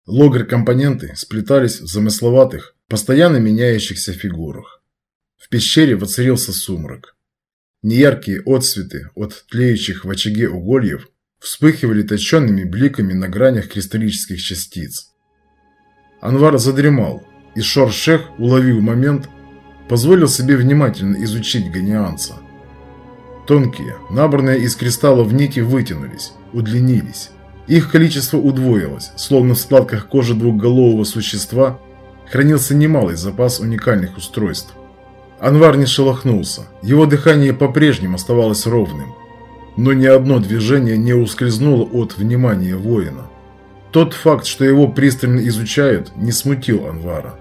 Логр-компоненты сплетались в замысловатых, постоянно меняющихся фигурах. В пещере воцарился сумрак. Неяркие отсветы от тлеющих в очаге угольев вспыхивали точенными бликами на гранях кристаллических частиц. Анвар задремал, и Шор-Шех, уловив момент, позволил себе внимательно изучить ганианца. Тонкие, набранные из кристаллов нити вытянулись, удлинились. Их количество удвоилось, словно в складках кожи двухголового существа хранился немалый запас уникальных устройств. Анвар не шелохнулся, его дыхание по-прежнему оставалось ровным, но ни одно движение не ускользнуло от внимания воина. Тот факт, что его пристально изучают, не смутил Анвара.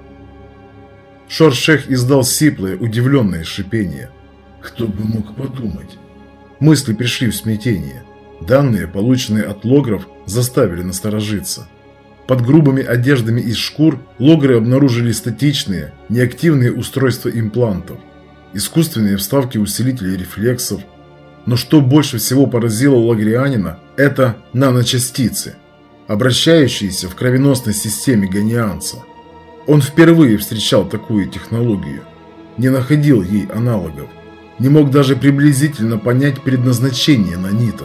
Шор-Шех издал сиплое, удивленное шипение. Кто бы мог подумать? Мысли пришли в смятение. Данные, полученные от логров, заставили насторожиться. Под грубыми одеждами из шкур логры обнаружили статичные, неактивные устройства имплантов, искусственные вставки усилителей рефлексов. Но что больше всего поразило лагрианина, это наночастицы, обращающиеся в кровеносной системе ганианца. Он впервые встречал такую технологию, не находил ей аналогов, не мог даже приблизительно понять предназначение нанитов.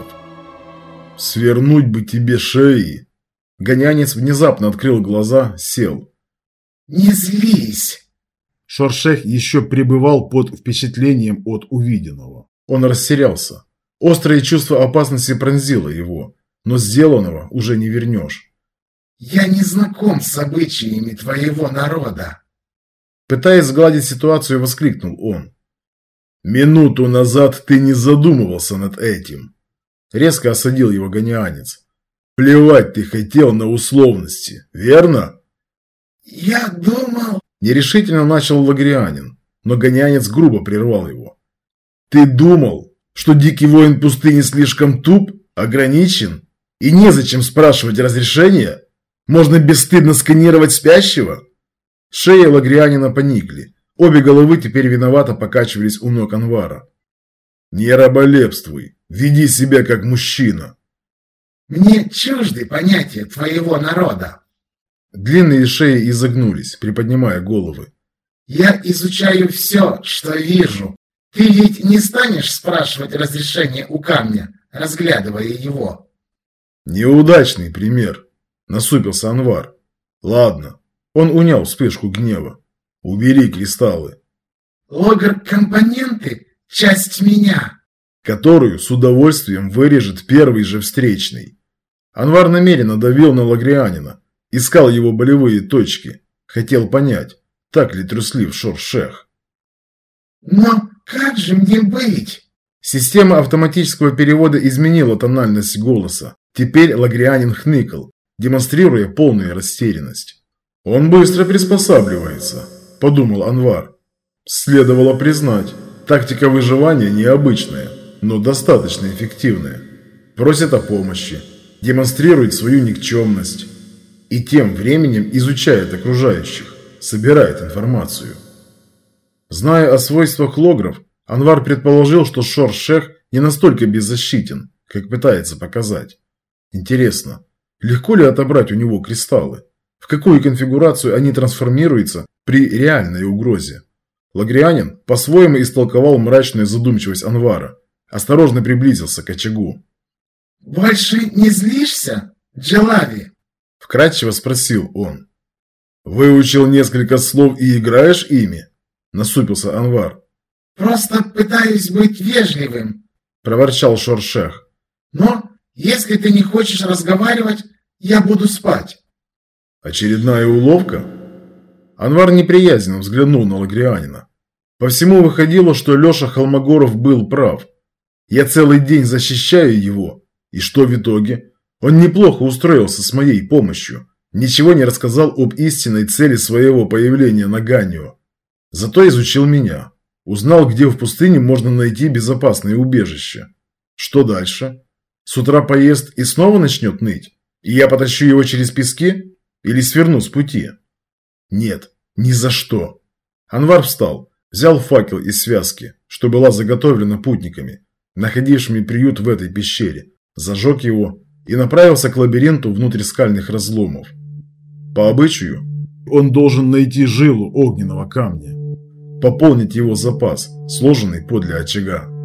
«Свернуть бы тебе шеи!» Ганианец внезапно открыл глаза, сел. «Не злись!» Шор-Шех еще пребывал под впечатлением от увиденного. Он растерялся. Острое чувство опасности пронзило его, но сделанного уже не вернешь. «Я не знаком с обычаями твоего народа!» Пытаясь сгладить ситуацию, воскликнул он. «Минуту назад ты не задумывался над этим!» Резко осадил его ганианец. «Плевать ты хотел на условности, верно?» «Я думал...» Нерешительно начал лагрианин, но ганианец грубо прервал его. «Ты думал, что дикий воин пустыни слишком туп, ограничен, и незачем спрашивать разрешения? Можно бесстыдно сканировать спящего?» Шеи лагрианина поникли. Обе головы теперь виновато покачивались у ног Анвара. «Не раболепствуй, веди себя как мужчина!» «Мне чужды понятия твоего народа!» Длинные шеи изогнулись, приподнимая головы. «Я изучаю все, что вижу. Ты ведь не станешь спрашивать разрешение у камня, разглядывая его?» «Неудачный пример», — насупился Анвар. «Ладно». Он унял вспышку гнева. «Убери кристаллы». «Логр-компоненты — часть меня», которую с удовольствием вырежет первый же встречный. Анвар намеренно давил на лагрианина, искал его болевые точки, хотел понять, так ли труслив Шор-Шех. «Но как же мне быть?» Система автоматического перевода изменила тональность голоса. Теперь лагрианин хныкал, демонстрируя полную растерянность. «Он быстро приспосабливается», – подумал Анвар. Следовало признать, тактика выживания необычная, но достаточно эффективная. Просит о помощи, демонстрирует свою никчемность и тем временем изучает окружающих, собирает информацию. Зная о свойствах логров, Анвар предположил, что Шор-Шех не настолько беззащитен, как пытается показать. Интересно, легко ли отобрать у него кристаллы? В какую конфигурацию они трансформируются при реальной угрозе? Лагрианин по-своему истолковал мрачную задумчивость Анвара, осторожно приблизился к очагу. «Больше не злишься, Джалави?» – вкратчиво спросил он. «Выучил несколько слов и играешь ими?» – насупился Анвар. «Просто пытаюсь быть вежливым», – проворчал Шор-Шех. «Но если ты не хочешь разговаривать, я буду спать». «Очередная уловка?» Анвар неприязненно взглянул на лагрианина. По всему выходило, что Леша Холмогоров был прав. Я целый день защищаю его, и что в итоге? Он неплохо устроился с моей помощью, ничего не рассказал об истинной цели своего появления на Ганио. Зато изучил меня, узнал, где в пустыне можно найти безопасное убежище. Что дальше? С утра поест и снова начнет ныть? И я потащу его через пески? Или сверну с пути? Нет, ни за что. Анвар встал, взял факел из связки, что была заготовлена путниками, находившими приют в этой пещере, зажег его и направился к лабиринту внутрь скальных разломов. По обычаю, он должен найти жилу огненного камня, пополнить его запас, сложенный подле очага.